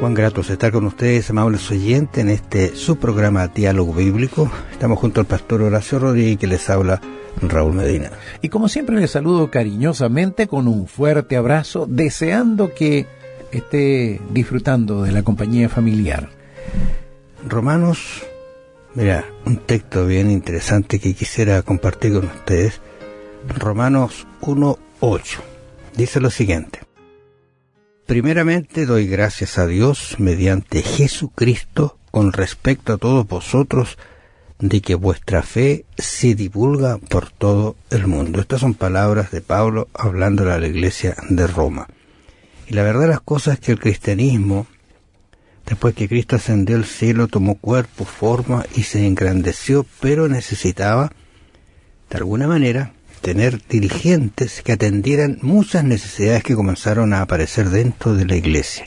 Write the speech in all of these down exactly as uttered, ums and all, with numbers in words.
Cuán grato es estar con ustedes, amables oyentes, en este su programa Diálogo Bíblico. Estamos junto al pastor Horacio Rodríguez, que les habla Raúl Medina. Y como siempre les saludo cariñosamente con un fuerte abrazo, deseando que esté disfrutando de la compañía familiar. Romanos, mira, un texto bien interesante que quisiera compartir con ustedes. Romanos uno ocho. Dice lo siguiente: primeramente doy gracias a Dios mediante Jesucristo con respecto a todos vosotros, de que vuestra fe se divulga por todo el mundo. Estas son palabras de Pablo hablando a la iglesia de Roma. Y la verdad de las cosas es que el cristianismo, después que Cristo ascendió al cielo, tomó cuerpo, forma y se engrandeció, pero necesitaba, de alguna manera, tener dirigentes que atendieran muchas necesidades que comenzaron a aparecer dentro de la iglesia.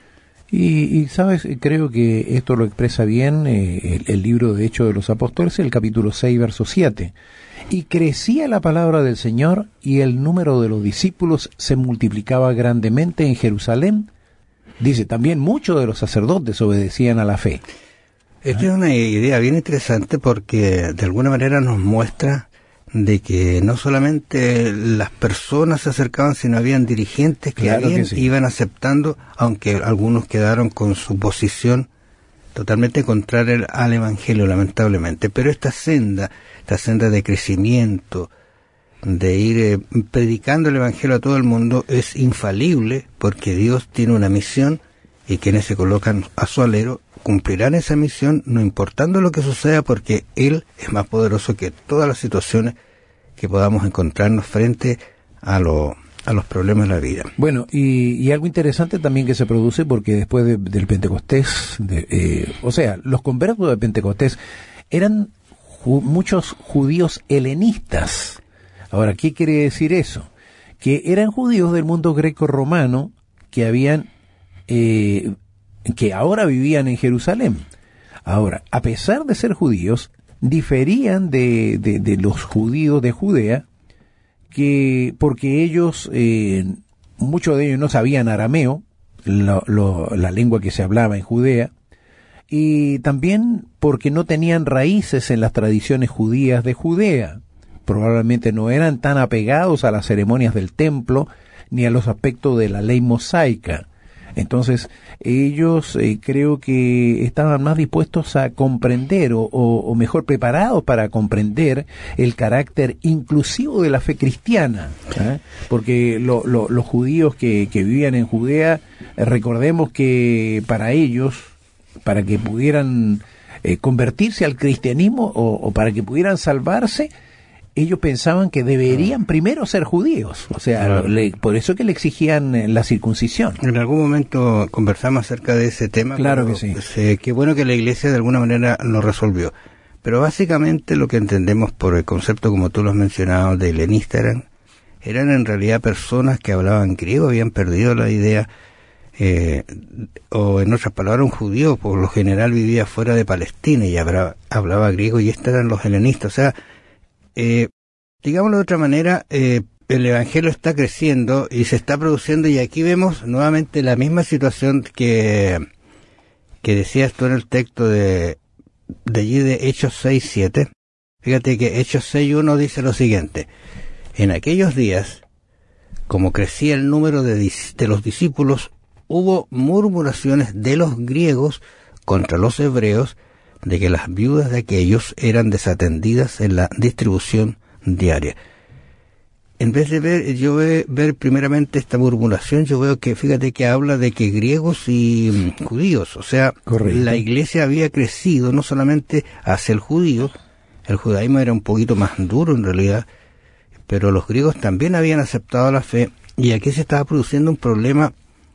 Y, y sabes, creo que esto lo expresa bien eh, el, el libro de Hechos de los Apóstoles, el capítulo seis, verso siete. Y crecía la palabra del Señor, y el número de los discípulos se multiplicaba grandemente en Jerusalén. Dice, también muchos de los sacerdotes obedecían a la fe. Esta ¿Ah? es una idea bien interesante porque de alguna manera nos muestra de que no solamente las personas se acercaban, sino habían dirigentes que, claro habían, que sí. iban aceptando, aunque algunos quedaron con su posición totalmente contraria al Evangelio, lamentablemente. Pero esta senda, esta senda de crecimiento, de ir eh, predicando el Evangelio a todo el mundo, es infalible, porque Dios tiene una misión, y quienes se colocan a su alero cumplirán esa misión, no importando lo que suceda, porque Él es más poderoso que todas las situaciones que podamos encontrarnos frente a, lo, a los problemas de la vida. Bueno, y, y algo interesante también que se produce, porque después de, del Pentecostés, de, eh, o sea, los conversos de Pentecostés eran ju- muchos judíos helenistas. Ahora, ¿qué quiere decir eso? Que eran judíos del mundo greco-romano que habían eh, que ahora vivían en Jerusalén. Ahora, a pesar de ser judíos, diferían de, de, de los judíos de Judea, que porque ellos, eh, muchos de ellos no sabían arameo, lo, lo, la lengua que se hablaba en Judea, y también porque no tenían raíces en las tradiciones judías de Judea. Probablemente no eran tan apegados a las ceremonias del templo, ni a los aspectos de la ley mosaica. Entonces, ellos eh, creo que estaban más dispuestos a comprender, o, o, o mejor preparados para comprender el carácter inclusivo de la fe cristiana, ¿eh? Porque lo, lo, los judíos que, que vivían en Judea, eh, recordemos que para ellos, para que pudieran eh, convertirse al cristianismo, o, o para que pudieran salvarse, ellos pensaban que deberían primero ser judíos, o sea, claro. le, por eso que le exigían la circuncisión. En algún momento conversamos acerca de ese tema. Claro que sí. Eh, qué bueno que la Iglesia de alguna manera lo resolvió. Pero básicamente lo que entendemos por el concepto, como tú lo has mencionado, de helenista, eran, eran en realidad personas que hablaban griego, habían perdido la idea, eh, o en otras palabras, un judío por lo general vivía fuera de Palestina y hablaba, hablaba griego, y estos eran los helenistas, o sea, Eh, digámoslo de otra manera, eh, el Evangelio está creciendo y se está produciendo, y aquí vemos nuevamente la misma situación que, que decías tú en el texto de, de allí de Hechos seis siete. Fíjate que Hechos seis uno dice lo siguiente: en aquellos días, como crecía el número de, de los discípulos, hubo murmuraciones de los griegos contra los hebreos, de que las viudas de aquellos eran desatendidas en la distribución diaria. En vez de ver, yo ve, ver primeramente esta murmuración, yo veo que, fíjate que habla de que griegos y um, judíos, o sea, correcto, la iglesia había crecido no solamente hacia el judío, el judaísmo era un poquito más duro en realidad, pero los griegos también habían aceptado la fe, y aquí se estaba produciendo un problema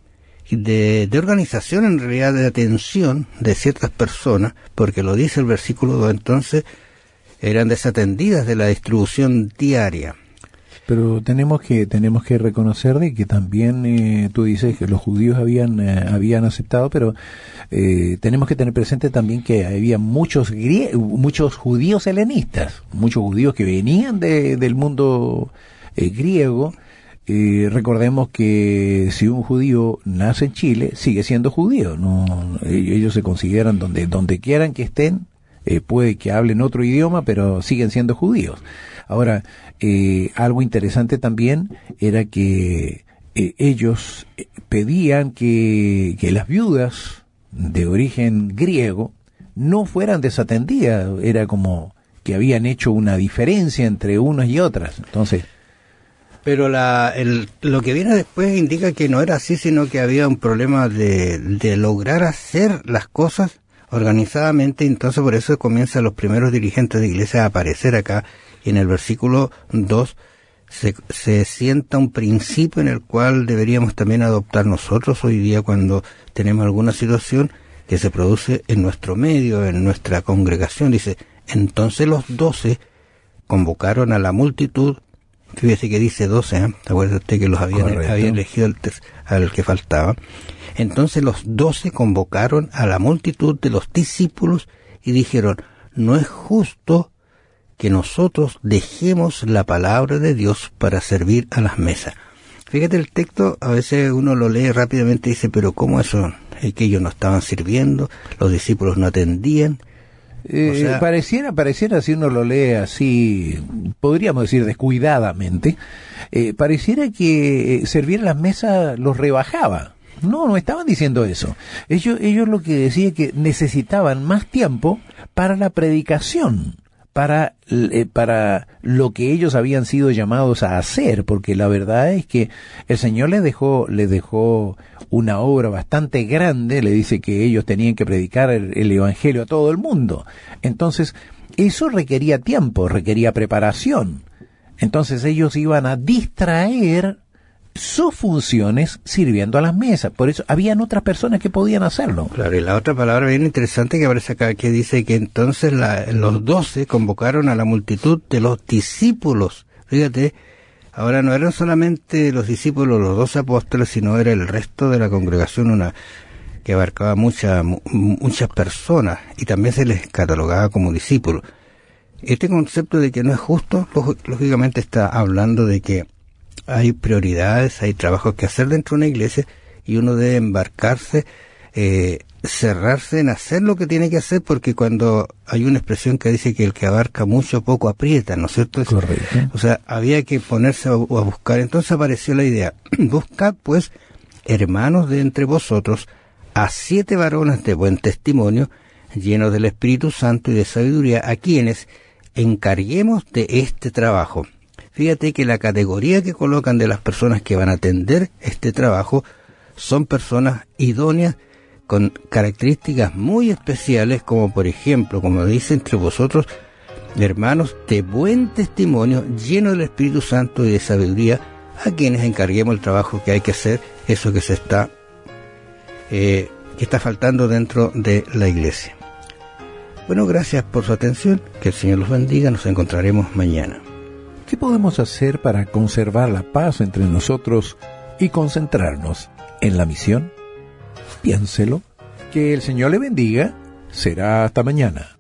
De, de organización, en realidad de atención de ciertas personas, porque lo dice el versículo dos, entonces eran desatendidas de la distribución diaria. Pero tenemos que tenemos que reconocer de que también eh, tú dices que los judíos habían eh, habían aceptado, pero eh, tenemos que tener presente también que había muchos grie- muchos judíos helenistas, muchos judíos que venían de, del mundo eh, griego, eh, recordemos que si un judío nace en Chile, sigue siendo judío. No, ellos se consideran donde, donde quieran que estén, eh, puede que hablen otro idioma, pero siguen siendo judíos. Ahora, eh, algo interesante también era que eh, ellos pedían que, que las viudas de origen griego no fueran desatendidas. Era como que habían hecho una diferencia entre unas y otras. Entonces, pero la, el, lo que viene después indica que no era así, sino que había un problema de, de lograr hacer las cosas organizadamente. Entonces por eso comienzan los primeros dirigentes de iglesia a aparecer acá, y en el versículo dos se, se sienta un principio en el cual deberíamos también adoptar nosotros hoy día cuando tenemos alguna situación que se produce en nuestro medio, en nuestra congregación. Dice, entonces los doce convocaron a la multitud. Fíjese que dice doce, ¿eh? ¿Te acuerdas usted que los habían, había elegido al, al que faltaba? Entonces los doce convocaron a la multitud de los discípulos y dijeron, no es justo que nosotros dejemos la palabra de Dios para servir a las mesas. Fíjate el texto, a veces uno lo lee rápidamente y dice, pero ¿cómo eso? Es que ellos no estaban sirviendo, los discípulos no atendían. Eh, o sea, pareciera, pareciera, si uno lo lee así, podríamos decir descuidadamente, eh, pareciera que eh, servir a las mesas los rebajaba. No, no estaban diciendo eso. Ellos, ellos lo que decían es que necesitaban más tiempo para la predicación, para, eh, para lo que ellos habían sido llamados a hacer, porque la verdad es que el Señor les dejó, les dejó una obra bastante grande. Le dice que ellos tenían que predicar el, el Evangelio a todo el mundo. Entonces, eso requería tiempo, requería preparación. Entonces ellos iban a distraer sus funciones sirviendo a las mesas. Por eso habían otras personas que podían hacerlo. Claro, y la otra palabra bien interesante que aparece acá, que dice que entonces la, los doce convocaron a la multitud de los discípulos. Fíjate, ahora no eran solamente los discípulos, los doce apóstoles, sino era el resto de la congregación, una que abarcaba mucha, muchas personas, y también se les catalogaba como discípulos. Este concepto de que no es justo, lógicamente está hablando de que hay prioridades, hay trabajos que hacer dentro de una iglesia y uno debe embarcarse, eh, cerrarse en hacer lo que tiene que hacer, porque cuando hay una expresión que dice que el que abarca mucho poco aprieta, ¿no es cierto? Correcto. O sea, había que ponerse a, a buscar. Entonces apareció la idea, buscad pues, hermanos de entre vosotros, a siete varones de buen testimonio, llenos del Espíritu Santo y de sabiduría, a quienes encarguemos de este trabajo. Fíjate que la categoría que colocan de las personas que van a atender este trabajo son personas idóneas con características muy especiales, como por ejemplo, como dice, entre vosotros, hermanos de buen testimonio, llenos del Espíritu Santo y de sabiduría, a quienes encarguemos el trabajo que hay que hacer, eso que se está, eh, que está faltando dentro de la iglesia. Bueno, gracias por su atención, que el Señor los bendiga, nos encontraremos mañana. ¿Qué podemos hacer para conservar la paz entre nosotros y concentrarnos en la misión? Piénselo. Que el Señor le bendiga. Será hasta mañana.